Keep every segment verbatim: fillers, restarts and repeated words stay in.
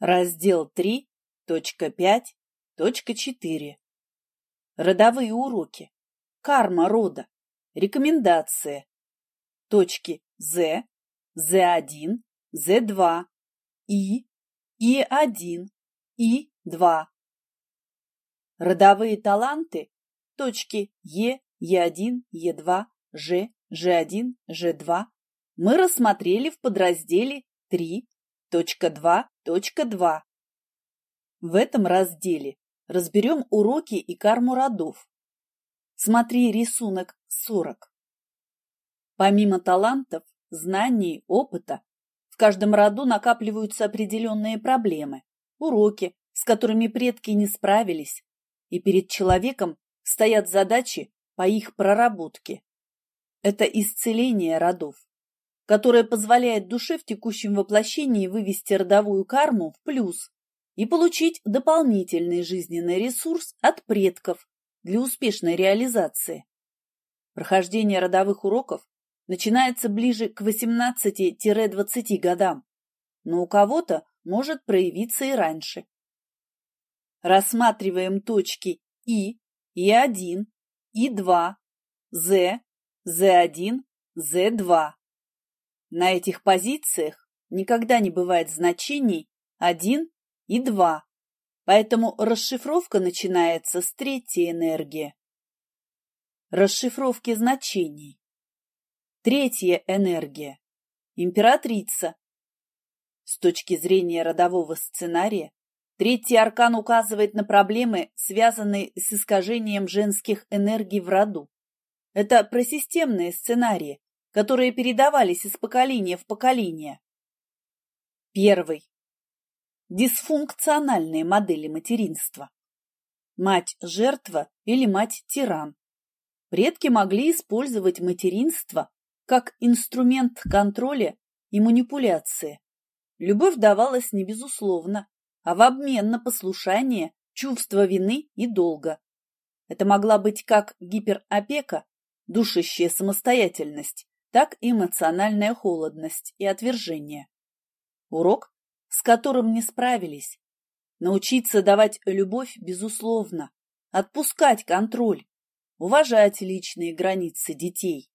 Раздел три точка пять точка четыре. Родовые уроки. Карма рода. Рекомендации. Точки З, З один, З два, И, И один, И два. Родовые таланты. Точки Е, Е один, Е два, Ж, Ж один, Ж два мы рассмотрели в подразделе три точка два точка два. В этом разделе разберем уроки и карму родов. Смотри рисунок сорок. Помимо талантов, знаний, опыта, в каждом роду накапливаются определенные проблемы, уроки, с которыми предки не справились, и перед человеком стоят задачи по их проработке. Это исцеление родов, которое позволяет душе в текущем воплощении вывести родовую карму в плюс и получить дополнительный жизненный ресурс от предков для успешной реализации. Прохождение родовых уроков начинается ближе к восемнадцати-двадцати годам, но у кого-то может проявиться и раньше. Рассматриваем точки И, И один, И два, З, З один, З два. На этих позициях никогда не бывает значений один и два, поэтому расшифровка начинается с третьей энергии. Расшифровки значений. Третья энергия. Императрица. С точки зрения родового сценария, третий аркан указывает на проблемы, связанные с искажением женских энергий в роду. Это просистемные сценарии, которые передавались из поколения в поколение. Первый. Дисфункциональные модели материнства. Мать-жертва или мать-тиран. Предки могли использовать материнство как инструмент контроля и манипуляции. Любовь давалась не безусловно, а в обмен на послушание, чувство вины и долга. Это могла быть как гиперопека, душащая самостоятельность, так и эмоциональная холодность и отвержение. Урок, с которым не справились. Научиться давать любовь безусловно, отпускать контроль, уважать личные границы детей.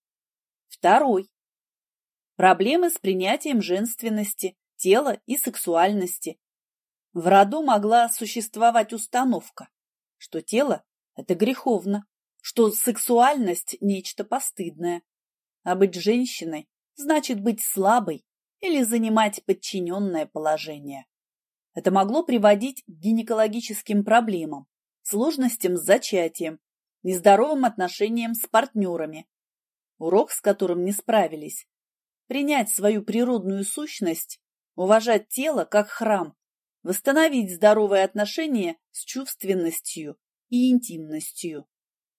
Второй. Проблемы с принятием женственности, тела и сексуальности. В роду могла существовать установка, что тело – это греховно, что сексуальность – нечто постыдное. А быть женщиной значит быть слабой или занимать подчиненное положение. Это могло приводить к гинекологическим проблемам, сложностям с зачатием, нездоровым отношениям с партнерами. Урок, с которым не справились. Принять свою природную сущность, уважать тело как храм, восстановить здоровые отношения с чувственностью и интимностью.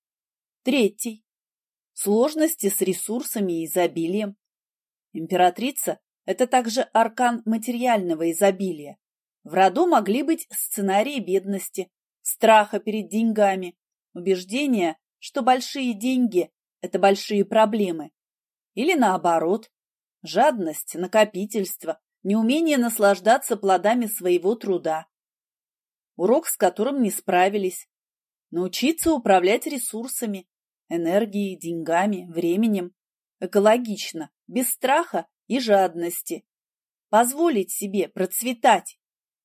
Третий. Сложности с ресурсами и изобилием. Императрица – это также аркан материального изобилия. В роду могли быть сценарии бедности, страха перед деньгами, убеждения, что большие деньги – это большие проблемы. Или наоборот, жадность, накопительство, неумение наслаждаться плодами своего труда. Урок, с которым не справились. Научиться управлять ресурсами, энергией, деньгами, временем, экологично, без страха и жадности. Позволить себе процветать.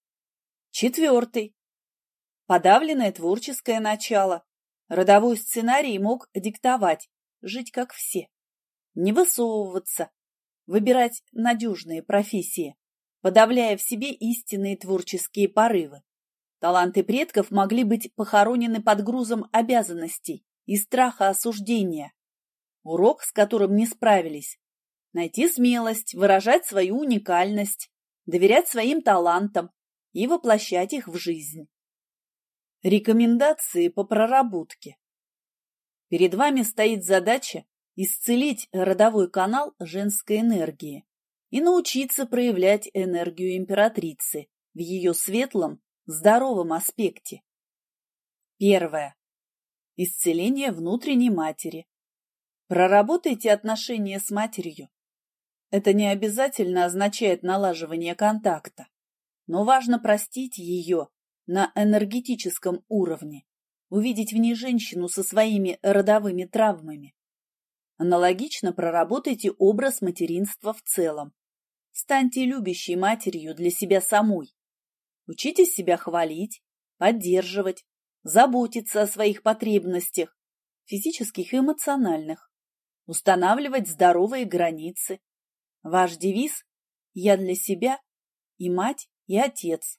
Четвертый. Подавленное творческое начало. Родовой сценарий мог диктовать жить как все, не высовываться, выбирать надежные профессии, подавляя в себе истинные творческие порывы. Таланты предков могли быть похоронены под грузом обязанностей и страха осуждения. Урок, с которым не справились. Найти смелость, выражать свою уникальность, доверять своим талантам и воплощать их в жизнь. Рекомендации по проработке. Перед вами стоит задача исцелить родовой канал женской энергии и научиться проявлять энергию императрицы в ее светлом, здоровом аспекте. Первое. Исцеление внутренней матери. Проработайте отношения с матерью. Это не обязательно означает налаживание контакта. но важно простить ее на энергетическом уровне, увидеть в ней женщину со своими родовыми травмами. Аналогично проработайте образ материнства в целом. Станьте любящей матерью для себя самой. Учитесь себя хвалить, поддерживать, заботиться о своих потребностях, физических и эмоциональных, устанавливать здоровые границы. Ваш девиз «Я для себя» и мать, и отец.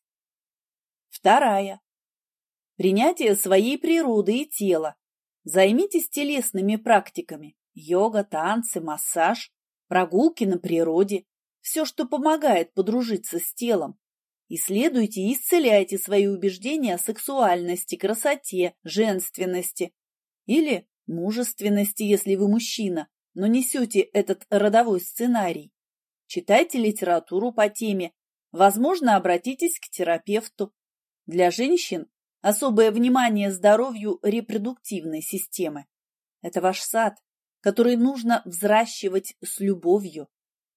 Вторая. Принятие своей природы и тела. Займитесь телесными практиками. Йога, танцы, массаж, прогулки на природе. Все, что помогает подружиться с телом. Исследуйте и исцеляйте свои убеждения о сексуальности, красоте, женственности или мужественности, если вы мужчина, но несете этот родовой сценарий. Читайте литературу по теме. Возможно, обратитесь к терапевту. Для женщин особое внимание здоровью репродуктивной системы. Это ваш сад, который нужно взращивать с любовью.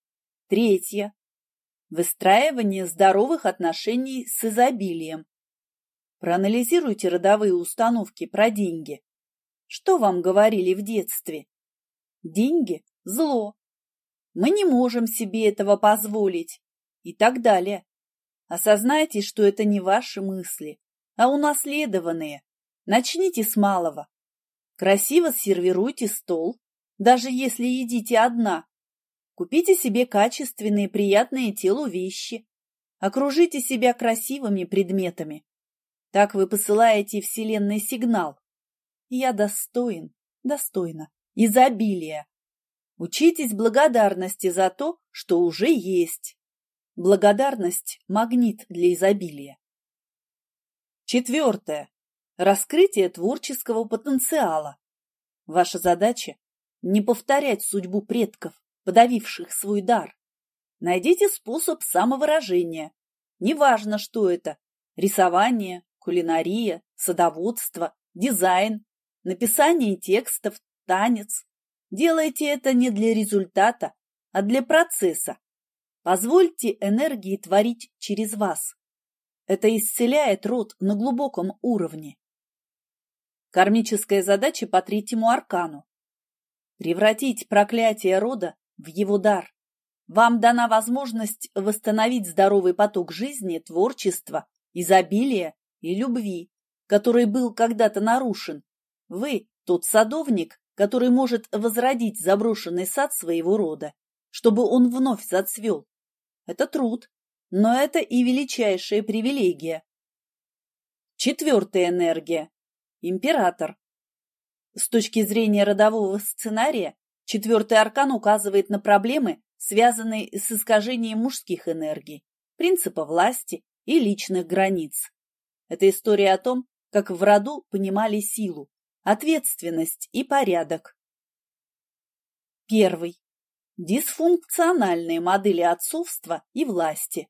Третье. Выстраивание здоровых отношений с изобилием. Проанализируйте родовые установки про деньги. Что вам говорили в детстве? Деньги – зло. Мы не можем себе этого позволить. И так далее. Осознайте, что это не ваши мысли, а унаследованные. Начните с малого. Красиво сервируйте стол, даже если едите одна. Купите себе качественные, приятные телу вещи. Окружите себя красивыми предметами. Так вы посылаете Вселенной сигнал. Я достоин, достойна изобилия. Учитесь благодарности за то, что уже есть. Благодарность – магнит для изобилия. Четвертое. Раскрытие творческого потенциала. Ваша задача – не повторять судьбу предков, подавивших свой дар. Найдите способ самовыражения. Неважно, что это – рисование, кулинария, садоводство, дизайн, написание текстов, танец. Делайте это не для результата, а для процесса. Позвольте энергии творить через вас. Это исцеляет род на глубоком уровне. Кармическая задача по третьему аркану. Превратить проклятие рода в его дар. Вам дана возможность восстановить здоровый поток жизни, творчества, изобилия и любви, который был когда-то нарушен. Вы – тот садовник, который может возродить заброшенный сад своего рода, чтобы он вновь зацвел. Это труд, но это и величайшая привилегия. Четвертая энергия – император. С точки зрения родового сценария, четвертый аркан указывает на проблемы, связанные с искажением мужских энергий, принципа власти и личных границ. Это история о том, как в роду понимали силу, ответственность и порядок. Первый. Дисфункциональные модели отцовства и власти.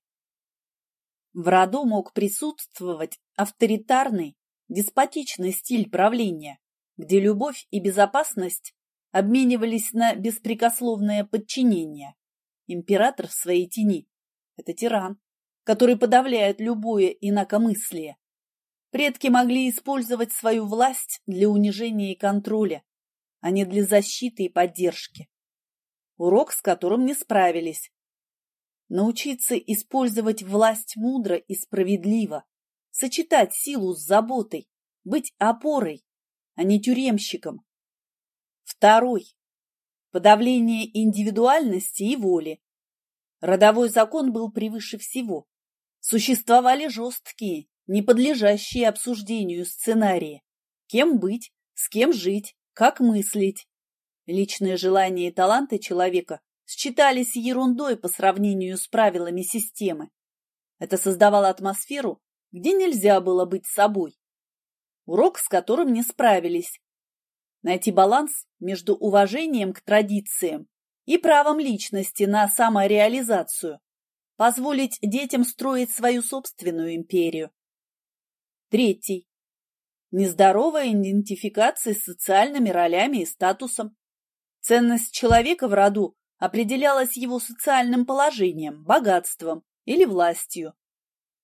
В роду мог присутствовать авторитарный, деспотичный стиль правления, где любовь и безопасность обменивались на беспрекословное подчинение. Император в своей тени – это тиран, который подавляет любое инакомыслие. Предки могли использовать свою власть для унижения и контроля, а не для защиты и поддержки. Урок, с которым не справились. Научиться использовать власть мудро и справедливо, сочетать силу с заботой, быть опорой, а не тюремщиком. Второй. Подавление индивидуальности и воли. Родовой закон был превыше всего. Существовали жесткие, не подлежащие обсуждению сценарии. Кем быть, с кем жить, как мыслить. Личные желания и таланты человека считались ерундой по сравнению с правилами системы. Это создавало атмосферу, где нельзя было быть собой. Урок, с которым не справились. Найти баланс между уважением к традициям и правом личности на самореализацию. Позволить детям строить свою собственную империю. Третий. Нездоровая идентификация с социальными ролями и статусом. Ценность человека в роду определялась его социальным положением, богатством или властью.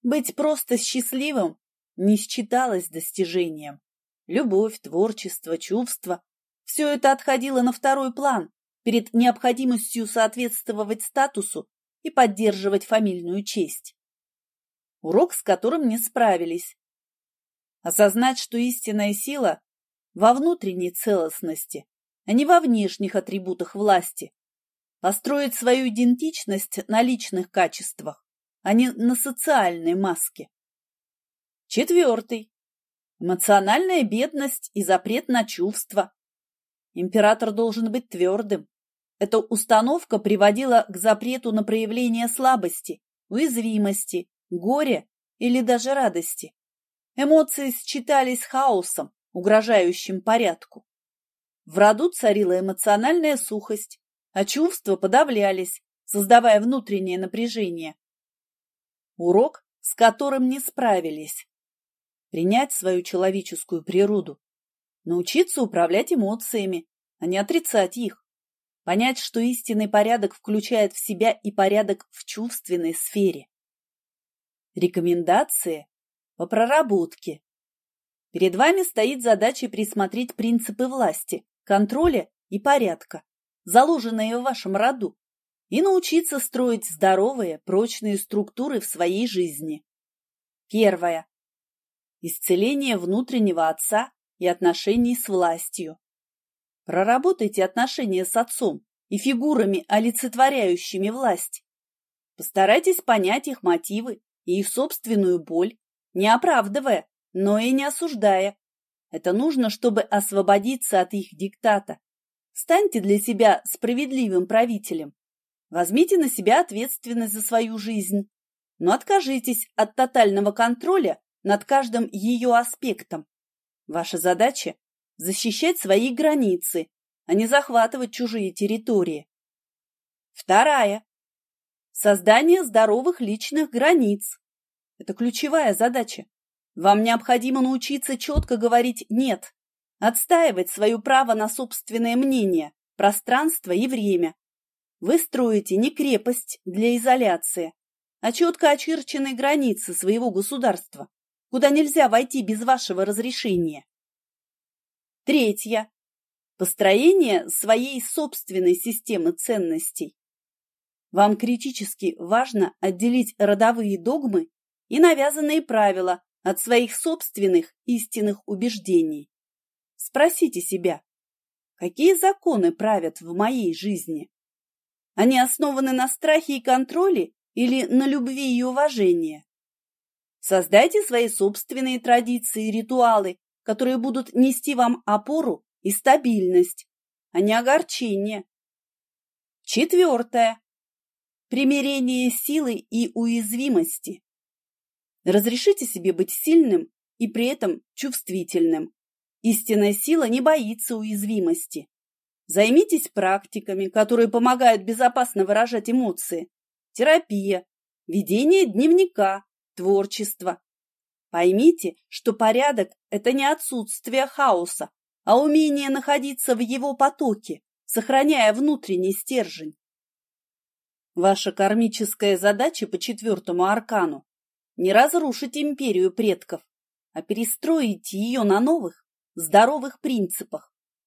Быть просто счастливым не считалось достижением. Любовь, творчество, чувства – все это отходило на второй план перед необходимостью соответствовать статусу и поддерживать фамильную честь. Урок, с которым не справились. Осознать, что истинная сила во внутренней целостности, а не во внешних атрибутах власти. Построить свою идентичность на личных качествах, а не на социальной маске. Четвертый. Эмоциональная бедность и запрет на чувства. Император должен быть твердым. Эта установка приводила к запрету на проявление слабости, уязвимости, горя или даже радости. Эмоции считались хаосом, угрожающим порядку. В роду царила эмоциональная сухость, а чувства подавлялись, создавая внутреннее напряжение. Урок, с которым не справились. Принять свою человеческую природу, научиться управлять эмоциями, а не отрицать их. Понять, что истинный порядок включает в себя и порядок в чувственной сфере. Рекомендации по проработке. Перед вами стоит задача присмотреть принципы власти, контроля и порядка, заложенные в вашем роду, и научиться строить здоровые, прочные структуры в своей жизни. Первое. Исцеление внутреннего отца и отношений с властью. Проработайте отношения с отцом и фигурами, олицетворяющими власть. Постарайтесь понять их мотивы и их собственную боль, не оправдывая, но и не осуждая. Это нужно, чтобы освободиться от их диктата. Станьте для себя справедливым правителем. Возьмите на себя ответственность за свою жизнь, но откажитесь от тотального контроля над каждым ее аспектом. Ваша задача – защищать свои границы, а не захватывать чужие территории. Вторая. Создание здоровых личных границ. Это ключевая задача. Вам необходимо научиться четко говорить «нет», отстаивать свое право на собственное мнение, пространство и время. Вы строите не крепость для изоляции, а четко очерченные границы своего государства, куда нельзя войти без вашего разрешения. Третье. Построение своей собственной системы ценностей. Вам критически важно отделить родовые догмы и навязанные правила от своих собственных истинных убеждений. Спросите себя, какие законы правят в моей жизни? Они основаны на страхе и контроле или на любви и уважении? Создайте свои собственные традиции и ритуалы, которые будут нести вам опору и стабильность, а не огорчение. Четвертое. Примирение силы и уязвимости. Разрешите себе быть сильным и при этом чувствительным. Истинная сила не боится уязвимости. Займитесь практиками, которые помогают безопасно выражать эмоции. Терапия, ведение дневника, творчество. Поймите, что порядок – это не отсутствие хаоса, а умение находиться в его потоке, сохраняя внутренний стержень. Ваша кармическая задача по четвертому аркану – не разрушить империю предков, а перестроить ее на новых, здоровых принципах.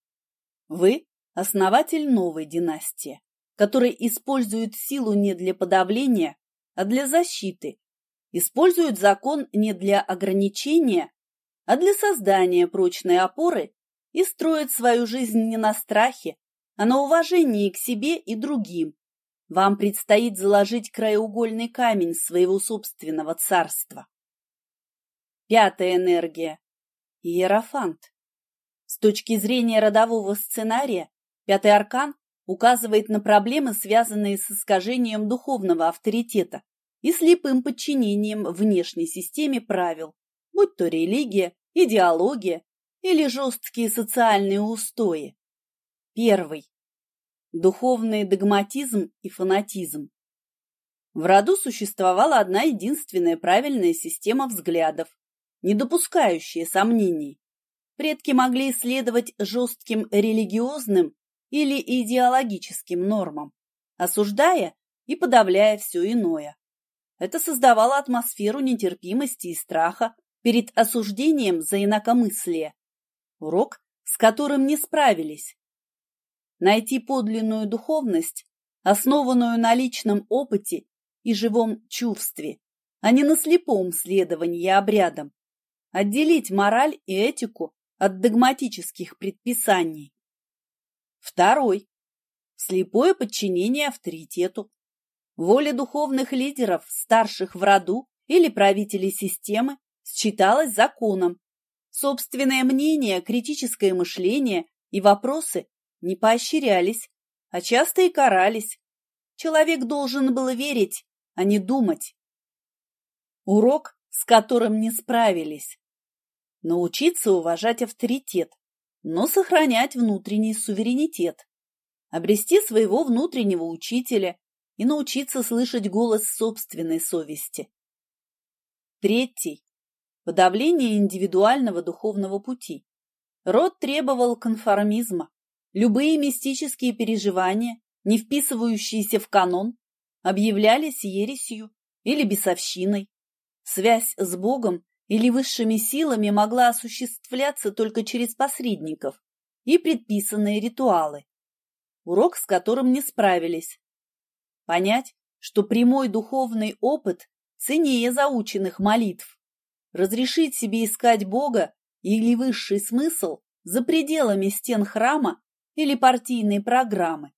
Вы – основатель новой династии, который использует силу не для подавления, а для защиты, использует закон не для ограничения, а для создания прочной опоры и строит свою жизнь не на страхе, а на уважении к себе и другим. Вам предстоит заложить краеугольный камень своего собственного царства. Пятая энергия – Иерофант. С точки зрения родового сценария, пятый аркан указывает на проблемы, связанные с искажением духовного авторитета и слепым подчинением внешней системе правил, будь то религия, идеология или жесткие социальные устои. Первый. Духовный догматизм и фанатизм. В роду существовала одна единственная правильная система взглядов, не допускающая сомнений. Предки могли следовать жестким религиозным или идеологическим нормам, осуждая и подавляя все иное. Это создавало атмосферу нетерпимости и страха перед осуждением за инакомыслие. Урок, с которым не справились. Найти подлинную духовность, основанную на личном опыте и живом чувстве, а не на слепом следовании обрядам. Отделить мораль и этику от догматических предписаний. Второй. Слепое подчинение авторитету. Воля духовных лидеров, старших в роду или правителей системы считалась законом. Собственное мнение, критическое мышление и вопросы не поощрялись, а часто и карались. Человек должен был верить, а не думать. Урок, с которым не справились. Научиться уважать авторитет, но сохранять внутренний суверенитет. Обрести своего внутреннего учителя и научиться слышать голос собственной совести. Третий. Подавление индивидуального духовного пути. Род требовал конформизма. Любые мистические переживания, не вписывающиеся в канон, объявлялись ересью или бесовщиной. Связь с Богом или высшими силами могла осуществляться только через посредников и предписанные ритуалы. Урок, с которым не справились. Понять, что прямой духовный опыт ценнее заученных молитв. Разрешить себе искать Бога или высший смысл за пределами стен храма или партийной программы.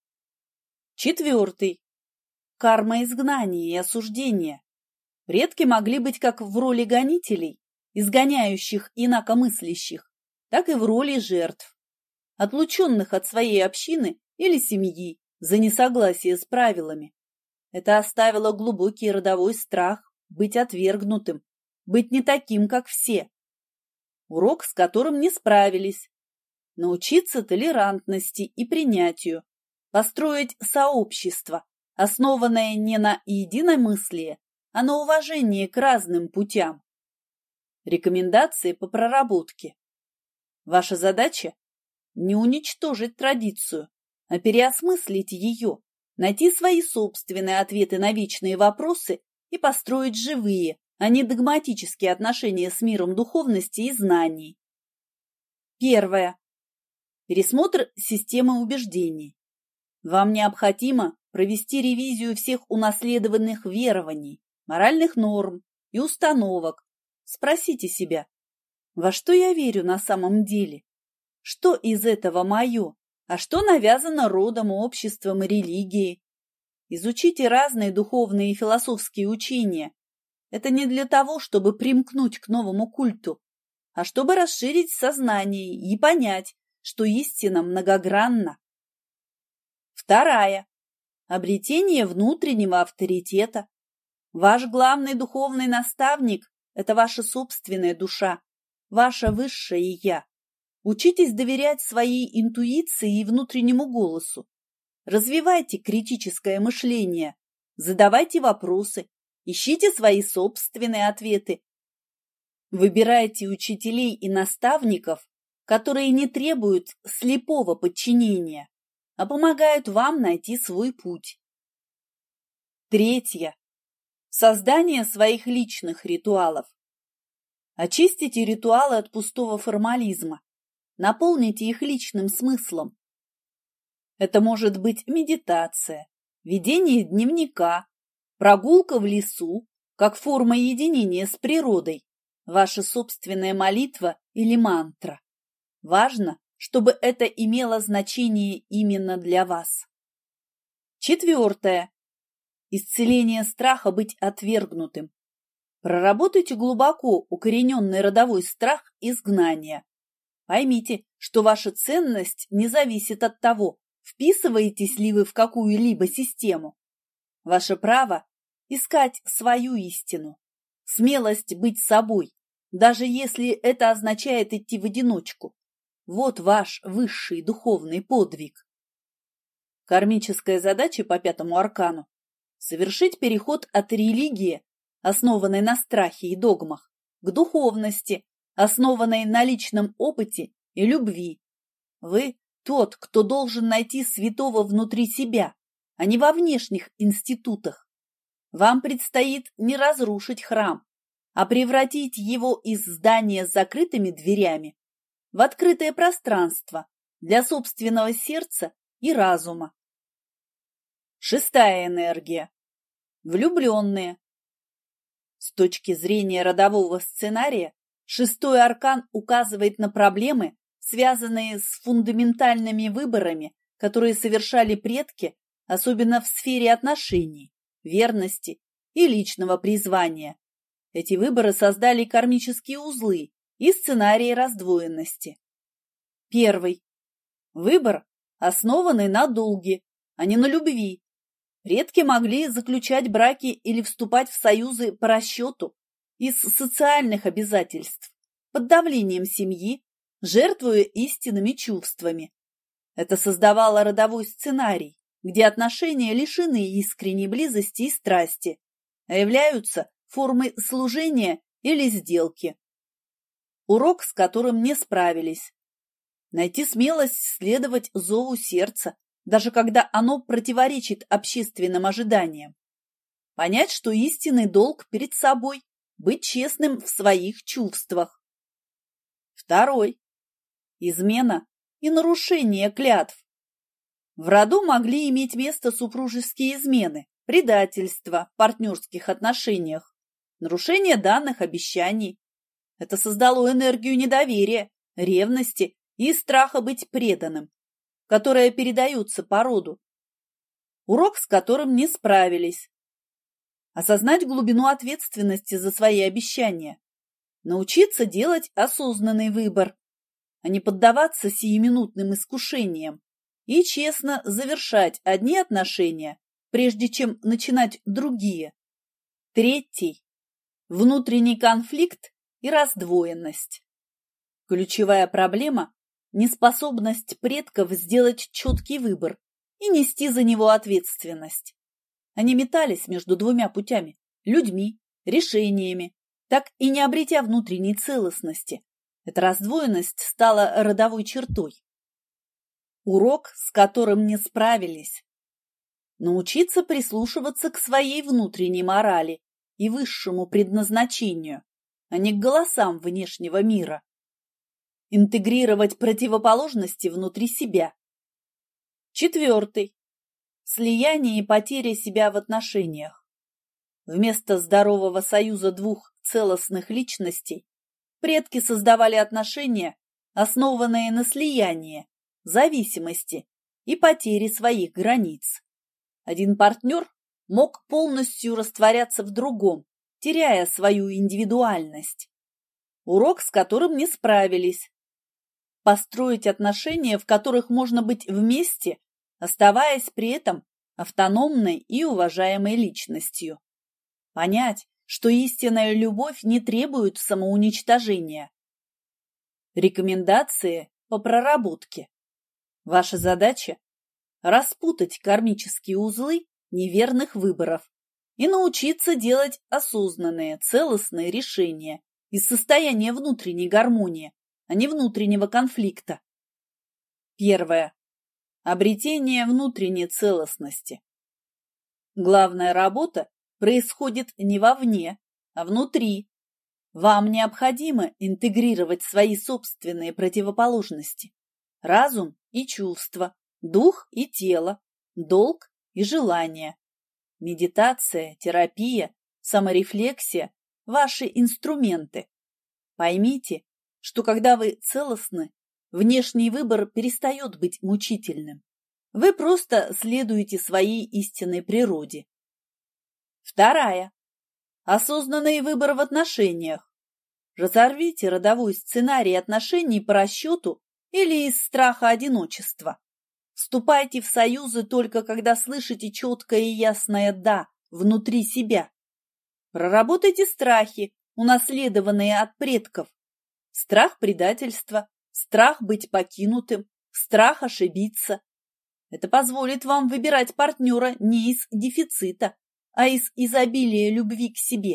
Четвертый. Карма изгнания и осуждения. Предки могли быть как в роли гонителей, изгоняющих инакомыслящих, так и в роли жертв, отлученных от своей общины или семьи за несогласие с правилами. Это оставило глубокий родовой страх быть отвергнутым, быть не таким, как все. Урок, с которым не справились. Научиться толерантности и принятию, построить сообщество, основанное не на единомыслии, а на уважении к разным путям. Рекомендации по проработке. Ваша задача – не уничтожить традицию, а переосмыслить ее, найти свои собственные ответы на вечные вопросы и построить живые, а не догматические отношения с миром духовности и знаний. Первое. Пересмотр системы убеждений. Вам необходимо провести ревизию всех унаследованных верований, моральных норм и установок. Спросите себя, во что я верю на самом деле? Что из этого мое, а что навязано родом, обществом и религией? Изучите разные духовные и философские учения. Это не для того, чтобы примкнуть к новому культу, а чтобы расширить сознание и понять, что истина многогранна. Вторая. Обретение внутреннего авторитета. Ваш главный духовный наставник – это ваша собственная душа, ваше высшее «Я». Учитесь доверять своей интуиции и внутреннему голосу. Развивайте критическое мышление, задавайте вопросы, ищите свои собственные ответы. Выбирайте учителей и наставников, которые не требуют слепого подчинения, а помогают вам найти свой путь. Третье. Создание своих личных ритуалов. Очистите ритуалы от пустого формализма. Наполните их личным смыслом. Это может быть медитация, ведение дневника, прогулка в лесу, как форма единения с природой, ваша собственная молитва или мантра. Важно, чтобы это имело значение именно для вас. Четвертое. Исцеление страха быть отвергнутым. Проработайте глубоко укорененный родовой страх изгнания. Поймите, что ваша ценность не зависит от того, вписываетесь ли вы в какую-либо систему. Ваше право – искать свою истину, смелость быть собой, даже если это означает идти в одиночку. Вот ваш высший духовный подвиг. Кармическая задача по пятому аркану – совершить переход от религии, основанной на страхе и догмах, к духовности, основанной на личном опыте и любви. Вы тот, кто должен найти святого внутри себя, а не во внешних институтах. Вам предстоит не разрушить храм, а превратить его из здания с закрытыми дверями в открытое пространство для собственного сердца и разума. Шестая энергия. Влюбленные. С точки зрения родового сценария, шестой аркан указывает на проблемы, связанные с фундаментальными выборами, которые совершали предки, особенно в сфере отношений, верности и личного призвания. Эти выборы создали кармические узлы и сценарии раздвоенности. Первый. Выбор, основанный на долге, а не на любви. Предки могли заключать браки или вступать в союзы по расчету из социальных обязательств, под давлением семьи, жертвуя истинными чувствами. Это создавало родовой сценарий, где отношения лишены искренней близости и страсти, а являются формой служения или сделки. Урок, с которым не справились. Найти смелость следовать зову сердца, даже когда оно противоречит общественным ожиданиям. Понять, что истинный долг перед собой – быть честным в своих чувствах. Второй. Измена и нарушение клятв. В роду могли иметь место супружеские измены, предательство в партнерских отношениях, нарушение данных обещаний. Это создало энергию недоверия, ревности и страха быть преданным, которые передаются по роду. Урок, с которым не справились. Осознать глубину ответственности за свои обещания. Научиться делать осознанный выбор, а не поддаваться сиюминутным искушениям и честно завершать одни отношения, прежде чем начинать другие. Третий. Внутренний конфликт и раздвоенность. Ключевая проблема – неспособность предков сделать четкий выбор и нести за него ответственность. Они метались между двумя путями – людьми, решениями, так и не обретя внутренней целостности. Эта раздвоенность стала родовой чертой. Урок, с которым не справились. Научиться прислушиваться к своей внутренней морали и высшему предназначению, а не к голосам внешнего мира. Интегрировать противоположности внутри себя. Четвертый. Слияние и потеря себя в отношениях. Вместо здорового союза двух целостных личностей предки создавали отношения, основанные на слиянии, зависимости и потере своих границ. Один партнер мог полностью растворяться в другом, теряя свою индивидуальность. Урок, с которым не справились. Построить отношения, в которых можно быть вместе, оставаясь при этом автономной и уважаемой личностью. Понять, что истинная любовь не требует самоуничтожения. Рекомендации по проработке. Ваша задача – распутать кармические узлы неверных выборов и научиться делать осознанные, целостные решения из состояния внутренней гармонии, а не внутреннего конфликта. Первое. Обретение внутренней целостности. Главная работа происходит не вовне, а внутри. Вам необходимо интегрировать свои собственные противоположности. Разум и чувства, дух и тело, долг и желание. Медитация, терапия, саморефлексия – ваши инструменты. Поймите, что когда вы целостны, внешний выбор перестает быть мучительным. Вы просто следуете своей истинной природе. Вторая. Осознанный выбор в отношениях. Разорвите родовой сценарий отношений по расчету или из страха одиночества. Вступайте в союзы только когда слышите четкое и ясное «да» внутри себя. Проработайте страхи, унаследованные от предков. Страх предательства, страх быть покинутым, страх ошибиться. Это позволит вам выбирать партнера не из дефицита, а из изобилия любви к себе.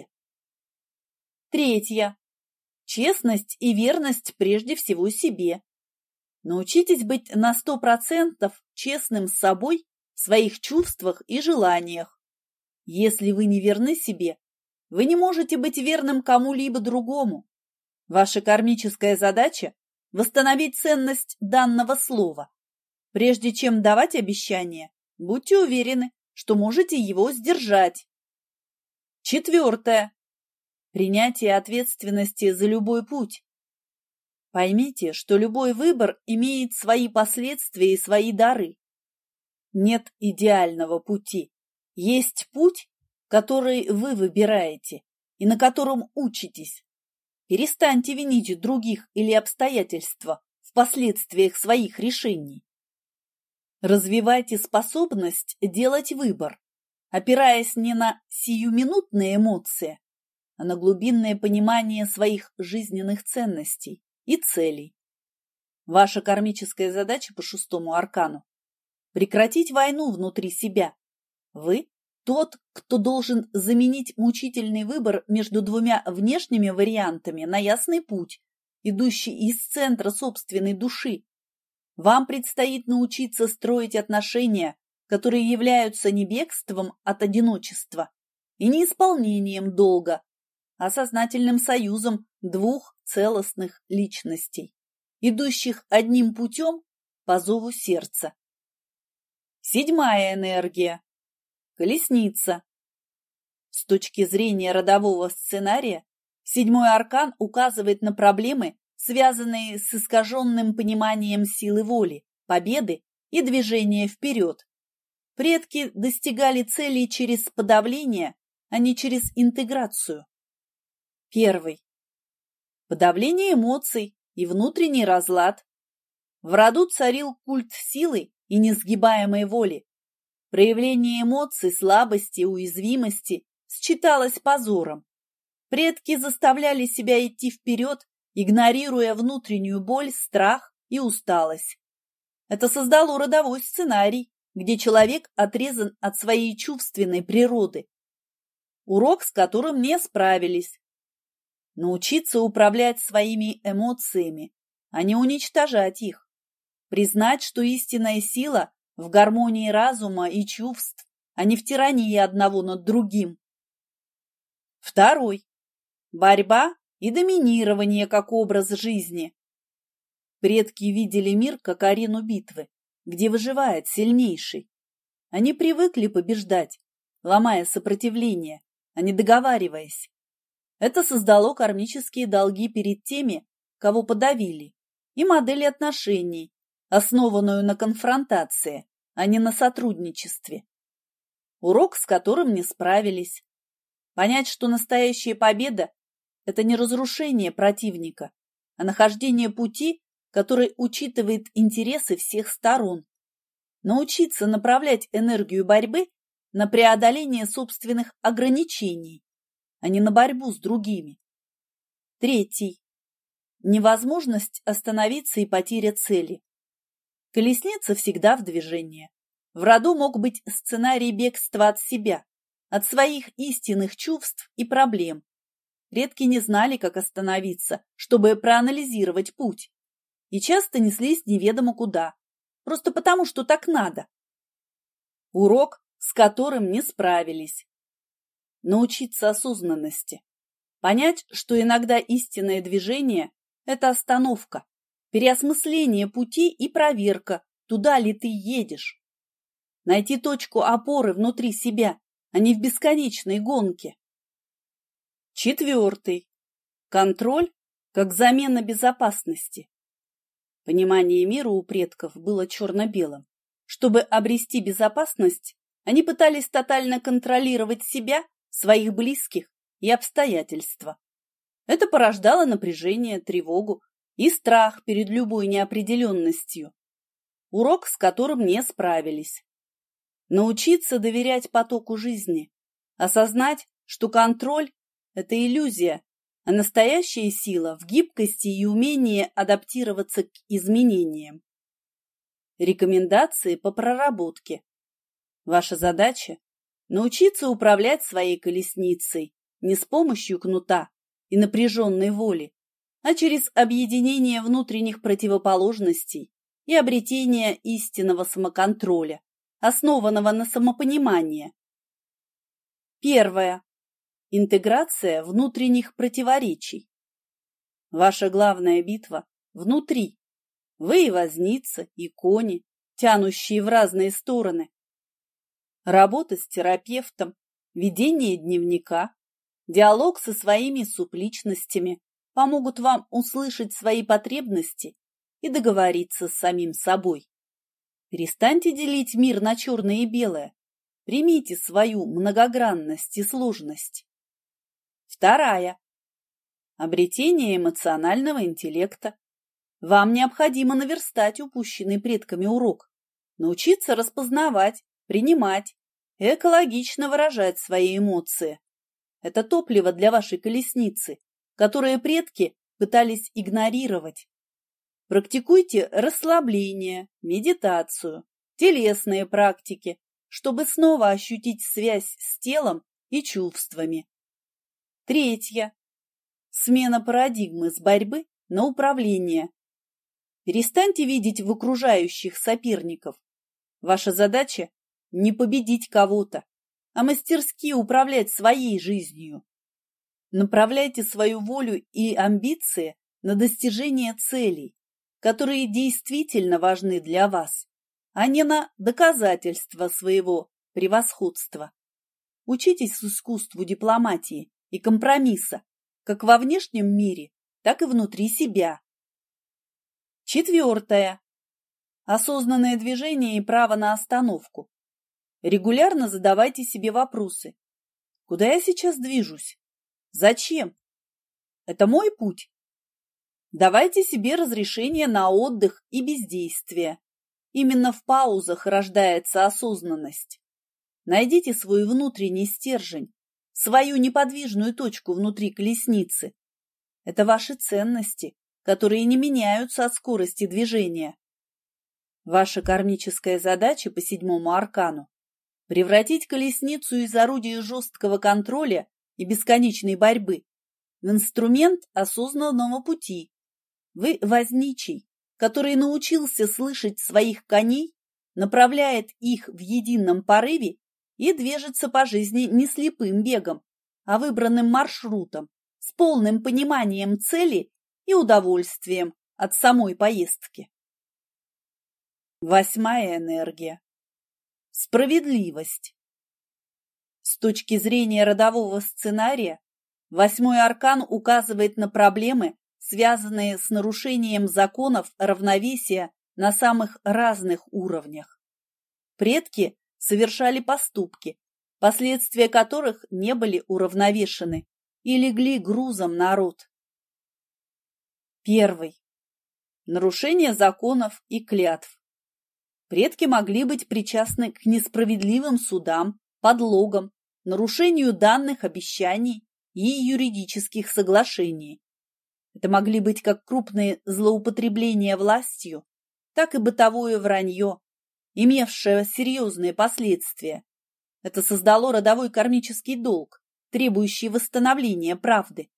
Третье. Честность и верность прежде всего себе. Научитесь быть на сто процентов честным с собой в своих чувствах и желаниях. Если вы не верны себе, вы не можете быть верным кому-либо другому. Ваша кармическая задача – восстановить ценность данного слова. Прежде чем давать обещание, будьте уверены, что можете его сдержать. Четвертое. Принятие ответственности за любой путь. Поймите, что любой выбор имеет свои последствия и свои дары. Нет идеального пути. Есть путь, который вы выбираете и на котором учитесь. Перестаньте винить других или обстоятельства в последствиях своих решений. Развивайте способность делать выбор, опираясь не на сиюминутные эмоции, а на глубинное понимание своих жизненных ценностей и целей. Ваша кармическая задача по шестому аркану – прекратить войну внутри себя. Вы – тот, кто должен заменить мучительный выбор между двумя внешними вариантами на ясный путь, идущий из центра собственной души. Вам предстоит научиться строить отношения, которые являются не бегством от одиночества и не исполнением долга, а сознательным союзом двух целостных личностей, идущих одним путем по зову сердца. Седьмая энергия. Колесница. С точки зрения родового сценария, седьмой аркан указывает на проблемы, связанные с искаженным пониманием силы воли, победы и движения вперед. Предки достигали целей через подавление, а не через интеграцию. Первый. Подавление эмоций и внутренний разлад. В роду царил культ силы и несгибаемой воли. Проявление эмоций, слабости и уязвимости считалось позором. Предки заставляли себя идти вперед, игнорируя внутреннюю боль, страх и усталость. Это создало родовой сценарий, где человек отрезан от своей чувственной природы. Урок, с которым не справились. Научиться управлять своими эмоциями, а не уничтожать их. Признать, что истинная сила в гармонии разума и чувств, а не в тирании одного над другим. Второй. Борьба и доминирование как образ жизни. Предки видели мир как арену битвы, где выживает сильнейший. Они привыкли побеждать, ломая сопротивление, а не договариваясь. Это создало кармические долги перед теми, кого подавили, и модель отношений, основанную на конфронтации, а не на сотрудничестве. Урок, с которым не справились. Понять, что настоящая победа – это не разрушение противника, а нахождение пути, который учитывает интересы всех сторон. Научиться направлять энергию борьбы на преодоление собственных ограничений, а не на борьбу с другими. Третий. Невозможность остановиться и потеря цели. Колесница всегда в движении. В роду мог быть сценарий бегства от себя, от своих истинных чувств и проблем. Предки не знали, как остановиться, чтобы проанализировать путь, и часто неслись неведомо куда, просто потому, что так надо. Урок, с которым не справились. Научиться осознанности. Понять, что иногда истинное движение – это остановка, переосмысление пути и проверка, туда ли ты едешь. Найти точку опоры внутри себя, а не в бесконечной гонке. Четвертый. Контроль как замена безопасности. Понимание мира у предков было черно-белым. Чтобы обрести безопасность, они пытались тотально контролировать себя, своих близких и обстоятельства. Это порождало напряжение, тревогу и страх перед любой неопределенностью. Урок, с которым не справились. Научиться доверять потоку жизни, осознать, что контроль – это иллюзия, а настоящая сила в гибкости и умении адаптироваться к изменениям. Рекомендации по проработке. Ваша задача – научиться управлять своей колесницей не с помощью кнута и напряженной воли, а через объединение внутренних противоположностей и обретение истинного самоконтроля, основанного на самопонимании. Первое. Интеграция внутренних противоречий. Ваша главная битва внутри. Вы и возница, и кони, тянущие в разные стороны. Работа с терапевтом, ведение дневника, диалог со своими субличностями помогут вам услышать свои потребности и договориться с самим собой. Перестаньте делить мир на черное и белое. Примите свою многогранность и сложность. Вторая. Обретение эмоционального интеллекта. Вам необходимо наверстать упущенный предками урок, научиться распознавать, принимать и экологично выражать свои эмоции. Это топливо для вашей колесницы, которое предки пытались игнорировать. Практикуйте расслабление, медитацию, телесные практики, чтобы снова ощутить связь с телом и чувствами. Третье. Смена парадигмы с борьбы на управление. Перестаньте видеть в окружающих соперников. Ваша задача – не победить кого-то, а мастерски управлять своей жизнью. Направляйте свою волю и амбиции на достижение целей, которые действительно важны для вас, а не на доказательство своего превосходства. Учитесь искусству дипломатии и компромисса как во внешнем мире, так и внутри себя. Четвертое. Осознанное движение и право на остановку. Регулярно задавайте себе вопросы. Куда я сейчас движусь? Зачем? Это мой путь? Давайте себе разрешение на отдых и бездействие. Именно в паузах рождается осознанность. Найдите свой внутренний стержень, свою неподвижную точку внутри колесницы. Это ваши ценности, которые не меняются от скорости движения. Ваша кармическая задача по седьмому аркану – превратить колесницу из орудия жесткого контроля и бесконечной борьбы в инструмент осознанного пути. Вы возничий, который научился слышать своих коней, направляет их в едином порыве и движется по жизни не слепым бегом, а выбранным маршрутом, с полным пониманием цели и удовольствием от самой поездки. Восьмая энергия. Справедливость. С точки зрения родового сценария, восьмой аркан указывает на проблемы, связанные с нарушением законов равновесия на самых разных уровнях. Предки совершали поступки, последствия которых не были уравновешены и легли грузом на род. Первый. Нарушение законов и клятв. Предки могли быть причастны к несправедливым судам, подлогам, нарушению данных обещаний и юридических соглашений. Это могли быть как крупные злоупотребления властью, так и бытовое вранье, имевшее серьезные последствия. Это создало родовой кармический долг, требующий восстановления правды.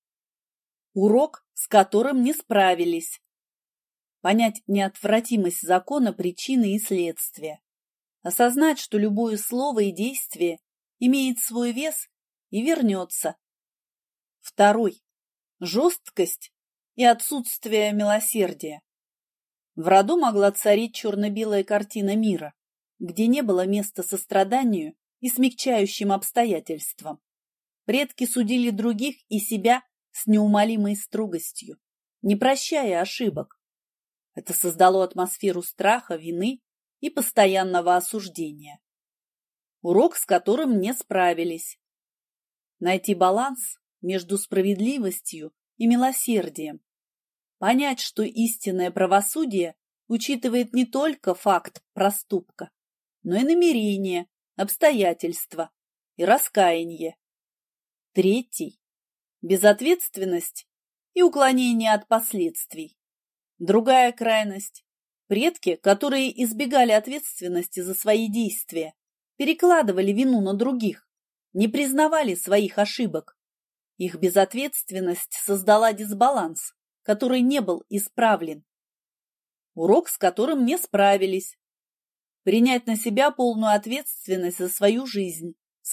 Урок, с которым не справились. Понять неотвратимость закона причины и следствия. Осознать, что любое слово и действие имеет свой вес и вернется. Второй. Жесткость и отсутствие милосердия. В роду могла царить черно-белая картина мира, где не было места состраданию и смягчающим обстоятельствам. Предки судили других и себя с неумолимой строгостью, не прощая ошибок. Это создало атмосферу страха, вины и постоянного осуждения. Урок, с которым не справились. Найти баланс между справедливостью и милосердием. Понять, что истинное правосудие учитывает не только факт проступка, но и намерение, обстоятельства и раскаяние. Третий. Безответственность и уклонение от последствий. Другая крайность. Предки, которые избегали ответственности за свои действия, перекладывали вину на других, не признавали своих ошибок. Их безответственность создала дисбаланс, который не был исправлен. Урок, с которым не справились. Принять на себя полную ответственность за свою жизнь,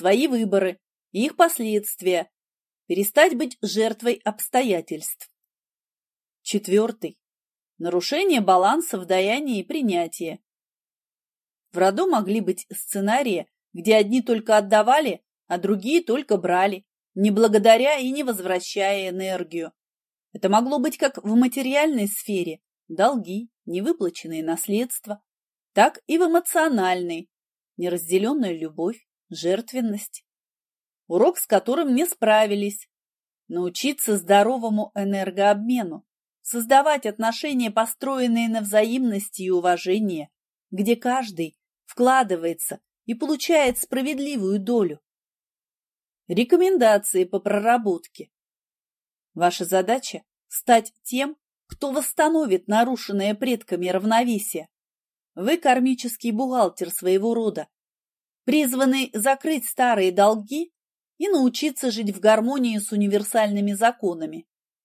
свои выборы и их последствия, перестать быть жертвой обстоятельств. Четвертый. Нарушение баланса в даянии и принятии. В роду могли быть сценарии, где одни только отдавали, а другие только брали, не благодаря и не возвращая энергию. Это могло быть как в материальной сфере – долги, невыплаченные наследства, так и в эмоциональной – неразделенная любовь, жертвенность. Урок, с которым не справились. Научиться здоровому энергообмену, создавать отношения, построенные на взаимности и уважении, где каждый вкладывается и получает справедливую долю. Рекомендации по проработке. Ваша задача – стать тем, кто восстановит нарушенное предками равновесие. Вы кармический бухгалтер своего рода, призванный закрыть старые долги и научиться жить в гармонии с универсальными законами.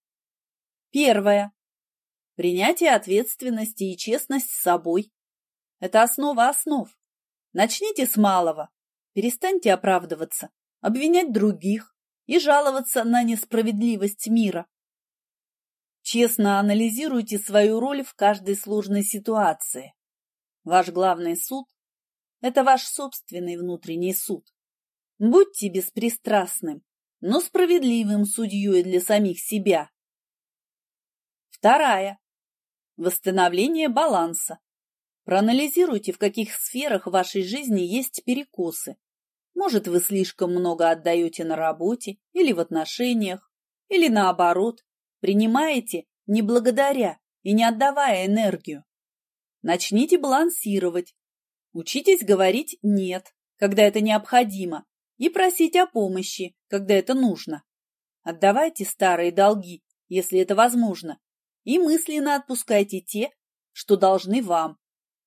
Первое. Принятие ответственности и честность с собой. Это основа основ. Начните с малого. Перестаньте оправдываться, обвинять других и жаловаться на несправедливость мира. Честно анализируйте свою роль в каждой сложной ситуации. Ваш главный суд – это ваш собственный внутренний суд. Будьте беспристрастным, но справедливым судьей для самих себя. Вторая. Восстановление баланса. Проанализируйте, в каких сферах вашей жизни есть перекосы. Может, вы слишком много отдаете на работе или в отношениях, или наоборот, принимаете не благодаря и не отдавая энергию. Начните балансировать. Учитесь говорить «нет», когда это необходимо, и просить о помощи, когда это нужно. Отдавайте старые долги, если это возможно, и мысленно отпускайте те, что должны вам.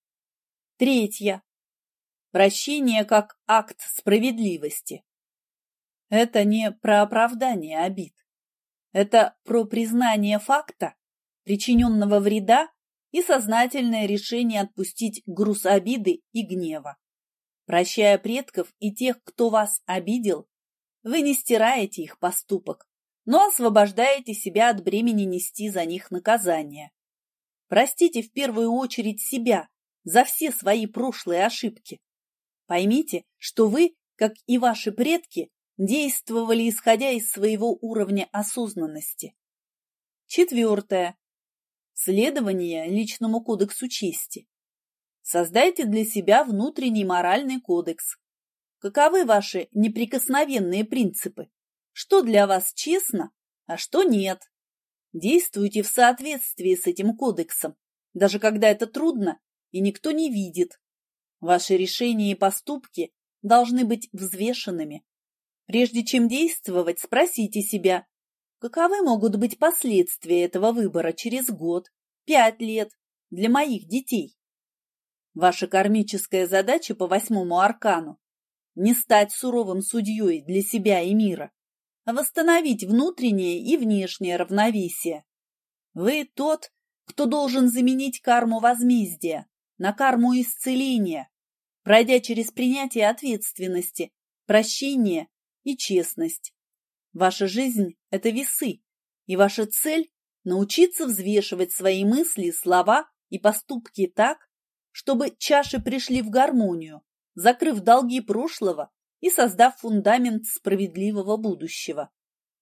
Третье. Прощение как акт справедливости. Это не про оправдание обид. Это про признание факта, причиненного вреда, и сознательное решение отпустить груз обиды и гнева. Прощая предков и тех, кто вас обидел, вы не стираете их поступок, но освобождаете себя от бремени нести за них наказание. Простите в первую очередь себя за все свои прошлые ошибки. Поймите, что вы, как и ваши предки, действовали исходя из своего уровня осознанности. Четвертое. Следование личному кодексу чести. Создайте для себя внутренний моральный кодекс. Каковы ваши неприкосновенные принципы? Что для вас честно, а что нет? Действуйте в соответствии с этим кодексом, даже когда это трудно и никто не видит. Ваши решения и поступки должны быть взвешенными. Прежде чем действовать, спросите себя, каковы могут быть последствия этого выбора через год, пять лет для моих детей? Ваша кармическая задача по восьмому аркану – не стать суровым судьей для себя и мира, а восстановить внутреннее и внешнее равновесие. Вы тот, кто должен заменить карму возмездия на карму исцеления, пройдя через принятие ответственности, прощение и честность. Ваша жизнь – это весы, и ваша цель – научиться взвешивать свои мысли, слова и поступки так, чтобы чаши пришли в гармонию, закрыв долги прошлого и создав фундамент справедливого будущего.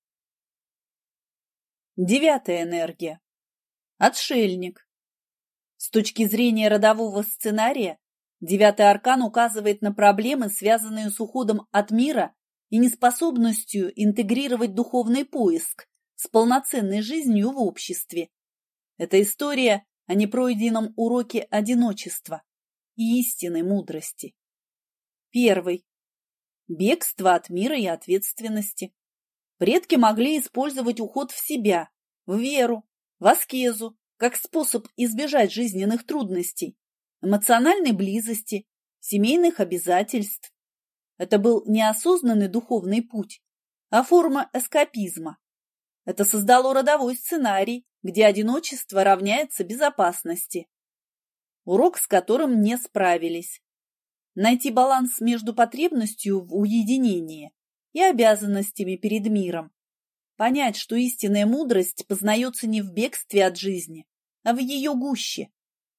Девятая энергия. Отшельник. С точки зрения родового сценария, девятый аркан указывает на проблемы, связанные с уходом от мира и неспособностью интегрировать духовный поиск с полноценной жизнью в обществе. Это история о непройденном уроке одиночества и истинной мудрости. Первый. Бегство от мира и ответственности. Предки могли использовать уход в себя, в веру, в аскезу, как способ избежать жизненных трудностей, эмоциональной близости, семейных обязательств. Это был неосознанный духовный путь, а форма эскапизма. Это создало родовой сценарий, где одиночество равняется безопасности. Урок, с которым не справились. найти баланс между потребностью в уединении и обязанностями перед миром, понять, что истинная мудрость познается не в бегстве от жизни, а в ее гуще.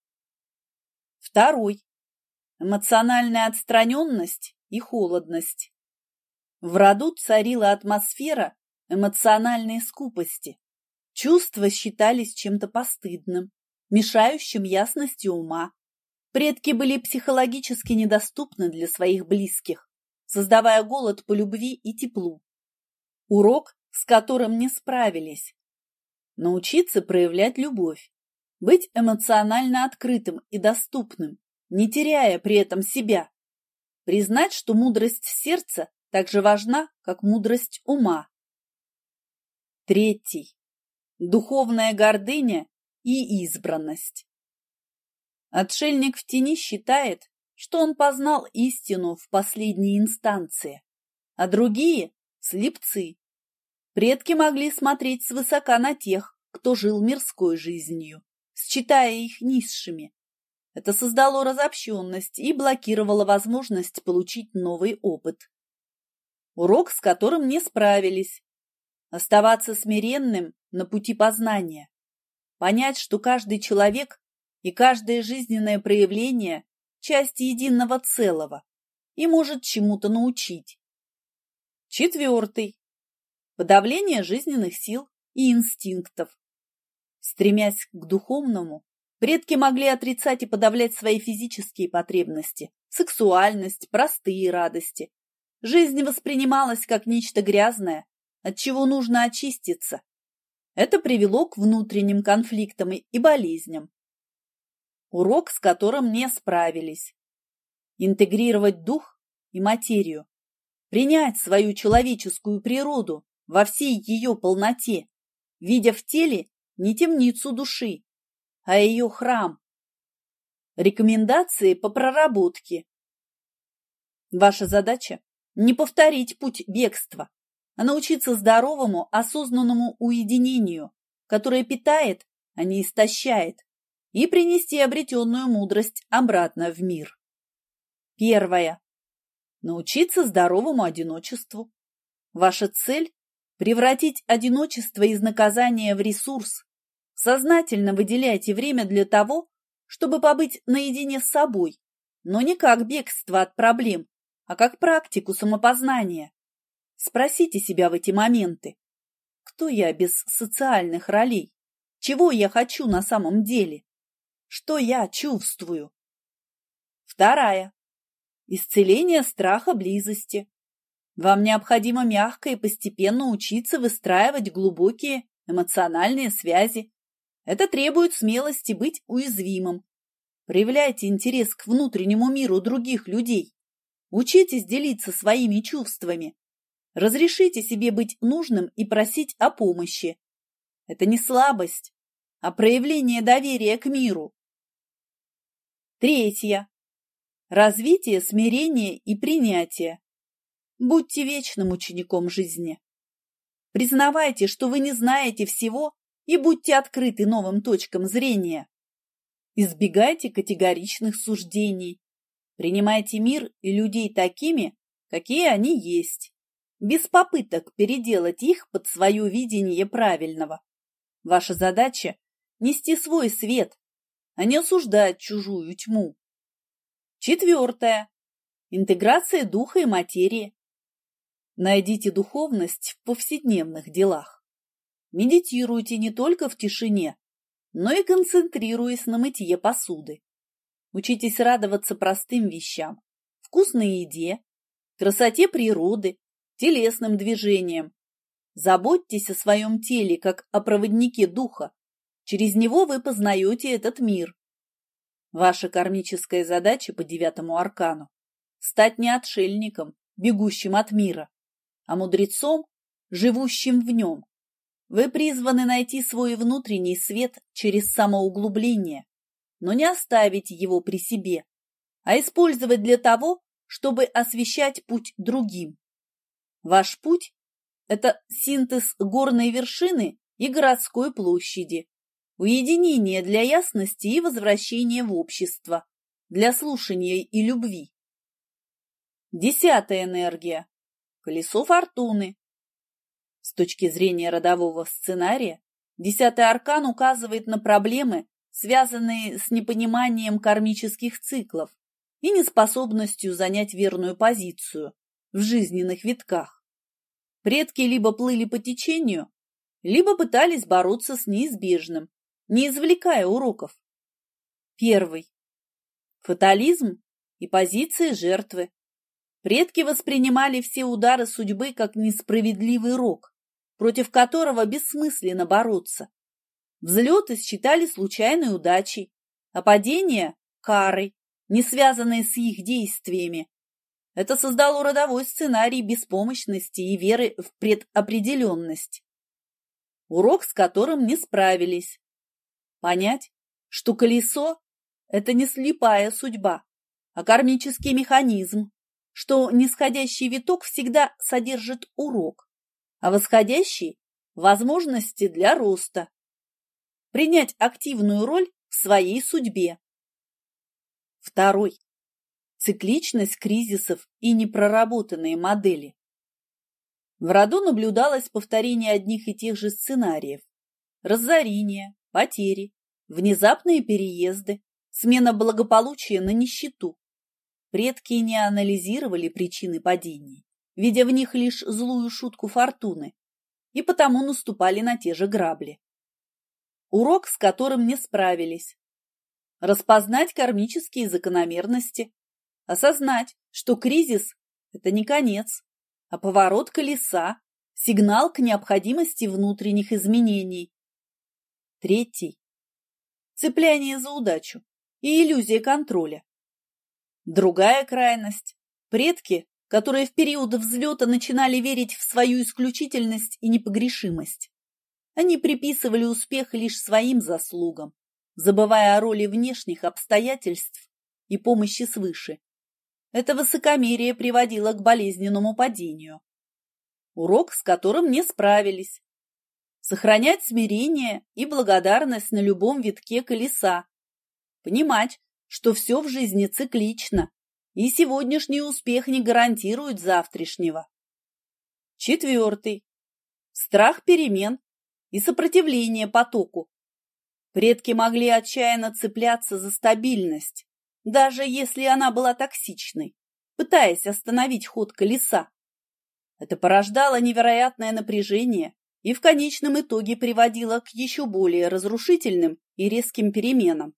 Второй. Эмоциональная отстраненность и холодность. В роду царила атмосфера эмоциональной скупости. Чувства считались чем-то постыдным, мешающим ясности ума. Предки были психологически недоступны для своих близких, создавая голод по любви и теплу. Урок, с которым не справились. Научиться проявлять любовь, быть эмоционально открытым и доступным, не теряя при этом себя. Признать, что мудрость сердца так же важна, как мудрость ума. Третий. Духовная гордыня и избранность. Отшельник в тени считает, что он познал истину в последней инстанции, а другие – слепцы. Предки могли смотреть свысока на тех, кто жил мирской жизнью, считая их низшими. Это создало разобщенность и блокировало возможность получить новый опыт. Урок, с которым не справились. Оставаться смиренным на пути познания. Понять, что каждый человек и каждое жизненное проявление – часть единого целого и может чему-то научить. Четвертый. Подавление жизненных сил и инстинктов. Стремясь к духовному, предки могли отрицать и подавлять свои физические потребности, сексуальность, простые радости. Жизнь воспринималась как нечто грязное, от чего нужно очиститься. Это привело к внутренним конфликтам и болезням. Урок, с которым не справились. Интегрировать дух и материю. Принять свою человеческую природу во всей ее полноте, видя в теле не темницу души, а ее храм. Рекомендации по проработке. Ваша задача – не повторить путь бегства, а научиться здоровому, осознанному уединению, которое питает, а не истощает, и принести обретенную мудрость обратно в мир. Первое. Научиться здоровому одиночеству. Ваша цель – превратить одиночество из наказания в ресурс. Сознательно выделяйте время для того, чтобы побыть наедине с собой, но не как бегство от проблем, а как практику самопознания. Спросите себя в эти моменты, кто я без социальных ролей, чего я хочу на самом деле, что я чувствую. Вторая. Исцеление страха близости. Вам необходимо мягко и постепенно учиться выстраивать глубокие эмоциональные связи. Это требует смелости быть уязвимым. Проявляйте интерес к внутреннему миру других людей. Учитесь делиться своими чувствами. Разрешите себе быть нужным и просить о помощи. Это не слабость, а проявление доверия к миру. Третье. Развитие смирения и принятия. Будьте вечным учеником жизни. Признавайте, что вы не знаете всего, и будьте открыты новым точкам зрения. Избегайте категоричных суждений. Принимайте мир и людей такими, какие они есть, без попыток переделать их под свое видение правильного. Ваша задача – нести свой свет, а не осуждать чужую тьму. Четвертое. Интеграция духа и материи. Найдите духовность в повседневных делах. Медитируйте не только в тишине, но и концентрируясь на мытье посуды. Учитесь радоваться простым вещам, вкусной еде, красоте природы, телесным движениям. Заботьтесь о своем теле, как о проводнике духа. Через него вы познаете этот мир. Ваша кармическая задача по девятому аркану – стать не отшельником, бегущим от мира, а мудрецом, живущим в нем. Вы призваны найти свой внутренний свет через самоуглубление, но не оставить его при себе, а использовать для того, чтобы освещать путь другим. Ваш путь – это синтез горной вершины и городской площади, уединение для ясности и возвращения в общество, для слушания и любви. Десятая энергия – колесо фортуны. С точки зрения родового сценария, десятый аркан указывает на проблемы, связанные с непониманием кармических циклов и неспособностью занять верную позицию в жизненных витках. Предки либо плыли по течению, либо пытались бороться с неизбежным, не извлекая уроков. Первый. Фатализм и позиция жертвы. Предки воспринимали все удары судьбы как несправедливый рок, против которого бессмысленно бороться. Взлеты считали случайной удачей, а падения – карой, не связанной с их действиями. Это создало родовой сценарий беспомощности и веры в предопределенность. Урок, с которым не справились. Понять, что колесо – это не слепая судьба, а кармический механизм, что нисходящий виток всегда содержит урок, а восходящий – возможности для роста. Принять активную роль в своей судьбе. Второй. Цикличность кризисов и непроработанные модели. В роду наблюдалось повторение одних и тех же сценариев. Разорение, потери, внезапные переезды, смена благополучия на нищету. Предки не анализировали причины падений, видя в них лишь злую шутку фортуны, и потому наступали на те же грабли. Урок, с которым не справились. Распознать кармические закономерности, осознать, что кризис – это не конец, а поворот колеса, сигнал к необходимости внутренних изменений. Третий. Цепляние за удачу и иллюзия контроля. Другая крайность – предки, которые в период взлета начинали верить в свою исключительность и непогрешимость. Они приписывали успех лишь своим заслугам, забывая о роли внешних обстоятельств и помощи свыше. Это высокомерие приводило к болезненному падению. Урок, с которым не справились. Сохранять смирение и благодарность на любом витке колеса. Понимать, что все в жизни циклично, и сегодняшний успех не гарантирует завтрашнего. Четвертый. Страх перемен и сопротивление потоку. Предки могли отчаянно цепляться за стабильность, даже если она была токсичной, пытаясь остановить ход колеса. Это порождало невероятное напряжение и в конечном итоге приводило к еще более разрушительным и резким переменам.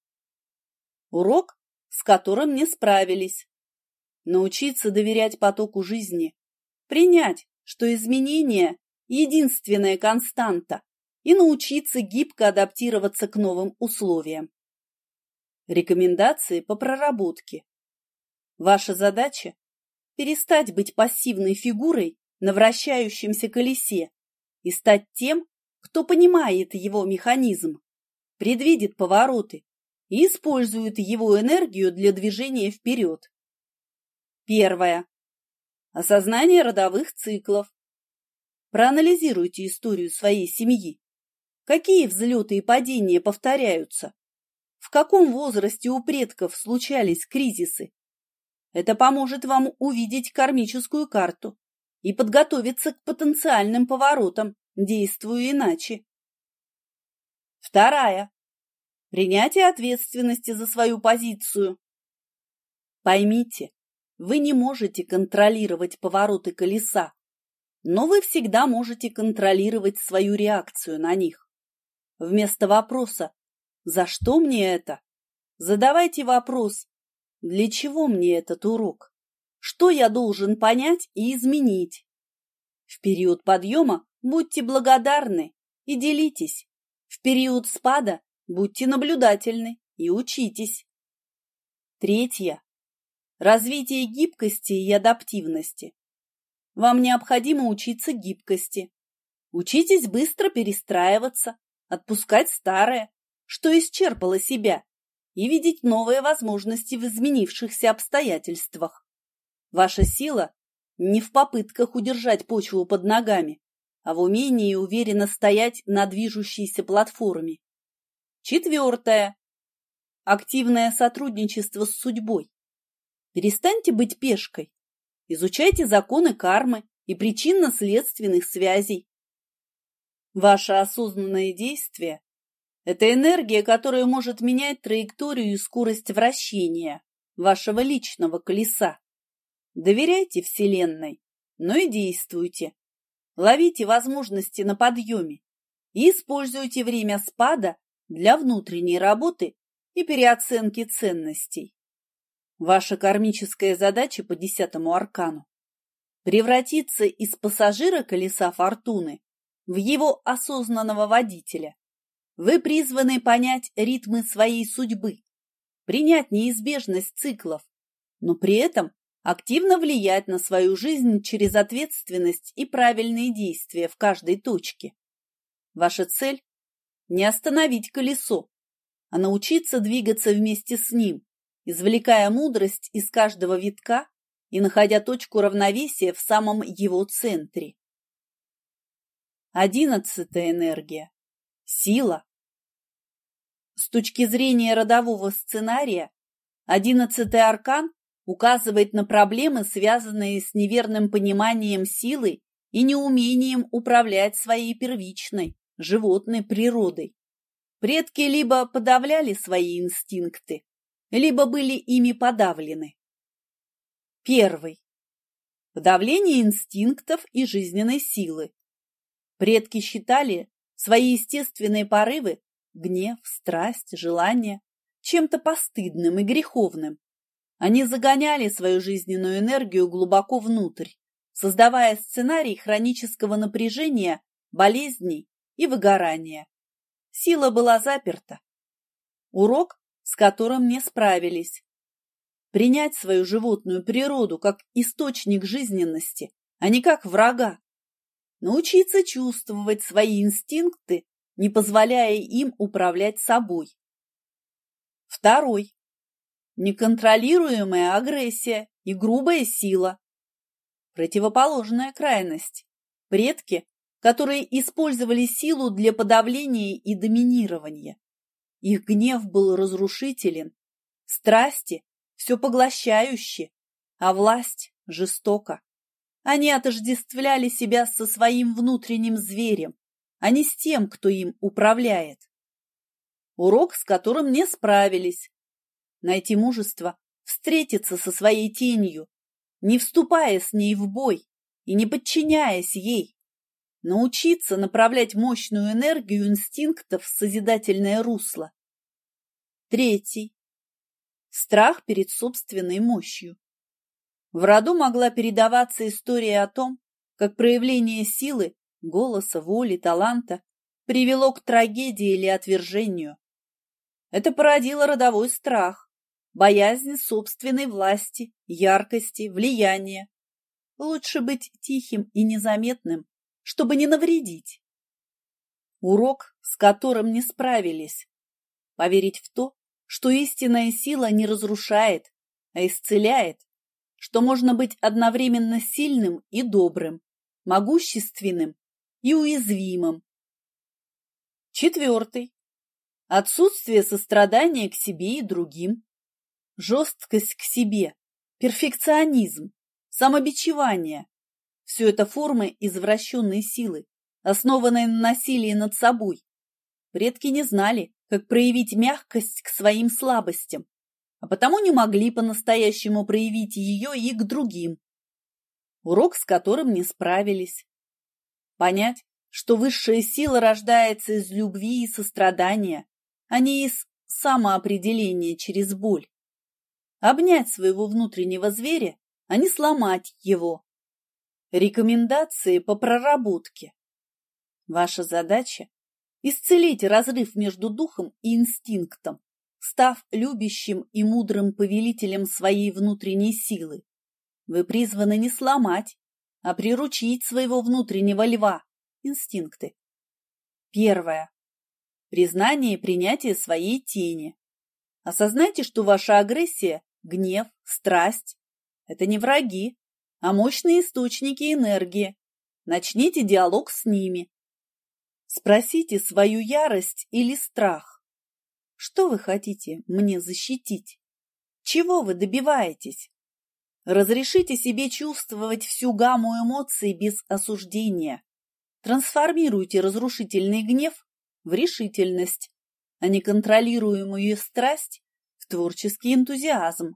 Урок, с которым не справились. Научиться доверять потоку жизни, принять, что изменения – единственная константа, и научиться гибко адаптироваться к новым условиям. Рекомендации по проработке. Ваша задача – перестать быть пассивной фигурой на вращающемся колесе и стать тем, кто понимает его механизм, предвидит повороты и использует его энергию для движения вперед. Первое. Осознание родовых циклов. Проанализируйте историю своей семьи. Какие взлеты и падения повторяются? В каком возрасте у предков случались кризисы? Это поможет вам увидеть кармическую карту и подготовиться к потенциальным поворотам, действуя иначе. Вторая. Принятие ответственности за свою позицию. Поймите, вы не можете контролировать повороты колеса, но вы всегда можете контролировать свою реакцию на них. Вместо вопроса «За что мне это?» задавайте вопрос «Для чего мне этот урок? Что я должен понять и изменить?» В период подъема будьте благодарны и делитесь. В период спада будьте наблюдательны и учитесь. Третье. Развитие гибкости и адаптивности. Вам необходимо учиться гибкости. Учитесь быстро перестраиваться, отпускать старое, что исчерпало себя, и видеть новые возможности в изменившихся обстоятельствах. Ваша сила не в попытках удержать почву под ногами, а в умении уверенно стоять на движущейся платформе. Четвертое. Активное сотрудничество с судьбой. Перестаньте быть пешкой. Изучайте законы кармы и причинно-следственных связей. Ваше осознанное действие – это энергия, которая может менять траекторию и скорость вращения вашего личного колеса. Доверяйте Вселенной, но и действуйте. Ловите возможности на подъеме и используйте время спада для внутренней работы и переоценки ценностей. Ваша кармическая задача по десятому аркану – превратиться из пассажира колеса фортуны в его осознанного водителя. Вы призваны понять ритмы своей судьбы, принять неизбежность циклов, но при этом активно влиять на свою жизнь через ответственность и правильные действия в каждой точке. Ваша цель – не остановить колесо, а научиться двигаться вместе с ним, извлекая мудрость из каждого витка и находя точку равновесия в самом его центре. Одиннадцатая энергия – сила. С точки зрения родового сценария, одиннадцатый аркан указывает на проблемы, связанные с неверным пониманием силы и неумением управлять своей первичной, животной природой. Предки либо подавляли свои инстинкты, либо были ими подавлены. Первый. Подавление инстинктов и жизненной силы. Предки считали свои естественные порывы – гнев, страсть, желание – чем-то постыдным и греховным. Они загоняли свою жизненную энергию глубоко внутрь, создавая сценарий хронического напряжения, болезней и выгорания. Сила была заперта. Урок, с которым не справились. Принять свою животную природу как источник жизненности, а не как врага. Научиться чувствовать свои инстинкты, не позволяя им управлять собой. Второй. Неконтролируемая агрессия и грубая сила. Противоположная крайность. Предки, которые использовали силу для подавления и доминирования. Их гнев был разрушителен, страсти все поглощающе, а власть жестока. Они отождествляли себя со своим внутренним зверем, а не с тем, кто им управляет. Урок, с которым не справились. Найти мужество, встретиться со своей тенью, не вступая с ней в бой и не подчиняясь ей. Научиться направлять мощную энергию инстинктов в созидательное русло. Третий. Страх перед собственной мощью. В роду могла передаваться история о том, как проявление силы, голоса, воли, таланта привело к трагедии или отвержению. Это породило родовой страх, боязнь собственной власти, яркости, влияния. Лучше быть тихим и незаметным, чтобы не навредить. Урок, с которым не справились. Поверить в то, что истинная сила не разрушает, а исцеляет, что можно быть одновременно сильным и добрым, могущественным и уязвимым. Четвертый. Отсутствие сострадания к себе и другим. Жесткость к себе, перфекционизм, самобичевание. Все это формы извращенной силы, основанной на насилии над собой. Предки не знали, как проявить мягкость к своим слабостям, а потому не могли по-настоящему проявить ее и к другим. Урок, с которым не справились. Понять, что высшая сила рождается из любви и сострадания, а не из самоопределения через боль. Обнять своего внутреннего зверя, а не сломать его. Рекомендации по проработке. Ваша задача – исцелить разрыв между духом и инстинктом, став любящим и мудрым повелителем своей внутренней силы. Вы призваны не сломать, а приручить своего внутреннего льва, инстинкты. Первое. Признание и принятие своей тени. Осознайте, что ваша агрессия, гнев, страсть – это не враги, а мощные источники энергии. Начните диалог с ними. Спросите свою ярость или страх. Что вы хотите мне защитить? Чего вы добиваетесь? Разрешите себе чувствовать всю гамму эмоций без осуждения. Трансформируйте разрушительный гнев в решительность, а неконтролируемую страсть в творческий энтузиазм.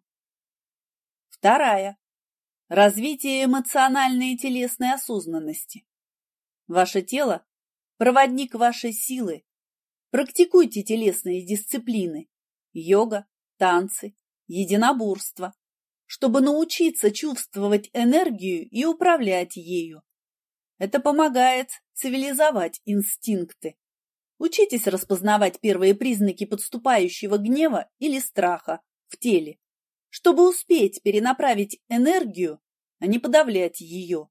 Вторая. Развитие эмоциональной и телесной осознанности. Ваше тело – проводник вашей силы. Практикуйте телесные дисциплины – йога, танцы, единоборство, чтобы научиться чувствовать энергию и управлять ею. Это помогает цивилизовать инстинкты. Учитесь распознавать первые признаки подступающего гнева или страха в теле, чтобы успеть перенаправить энергию, а не подавлять ее.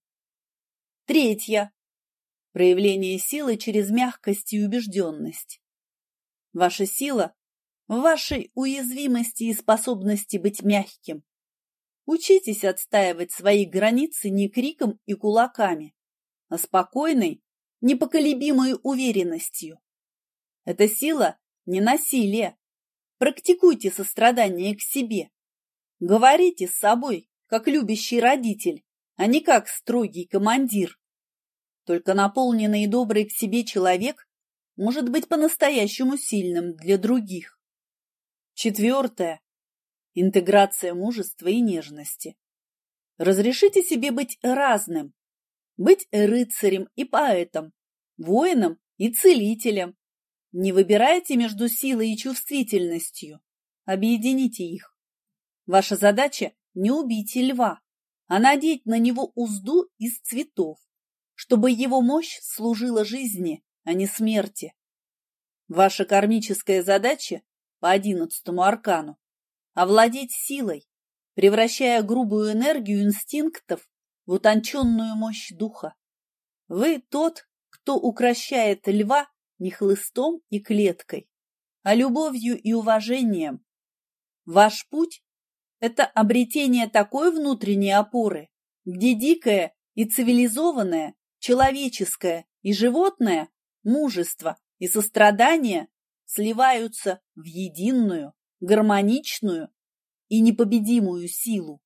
Третье. Проявление силы через мягкость и убежденность. Ваша сила в вашей уязвимости и способности быть мягким. Учитесь отстаивать свои границы не криком и кулаками, а спокойной, непоколебимой уверенностью. Эта сила не насилие. Практикуйте сострадание к себе. Говорите с собой, как любящий родитель, а не как строгий командир. Только наполненный и добрый к себе человек может быть по-настоящему сильным для других. Четвертое. Интеграция мужества и нежности. Разрешите себе быть разным, быть рыцарем и поэтом, воином и целителем. Не выбирайте между силой и чувствительностью, объедините их. Ваша задача – не убить льва, а надеть на него узду из цветов, чтобы его мощь служила жизни, а не смерти. Ваша кармическая задача по одиннадцатому аркану – овладеть силой, превращая грубую энергию инстинктов в утонченную мощь духа. Вы тот, кто укрощает льва не хлыстом и клеткой, а любовью и уважением. Ваш путь – это обретение такой внутренней опоры, где дикое и цивилизованное, человеческое и животное, мужество и сострадание сливаются в единую, гармоничную и непобедимую силу.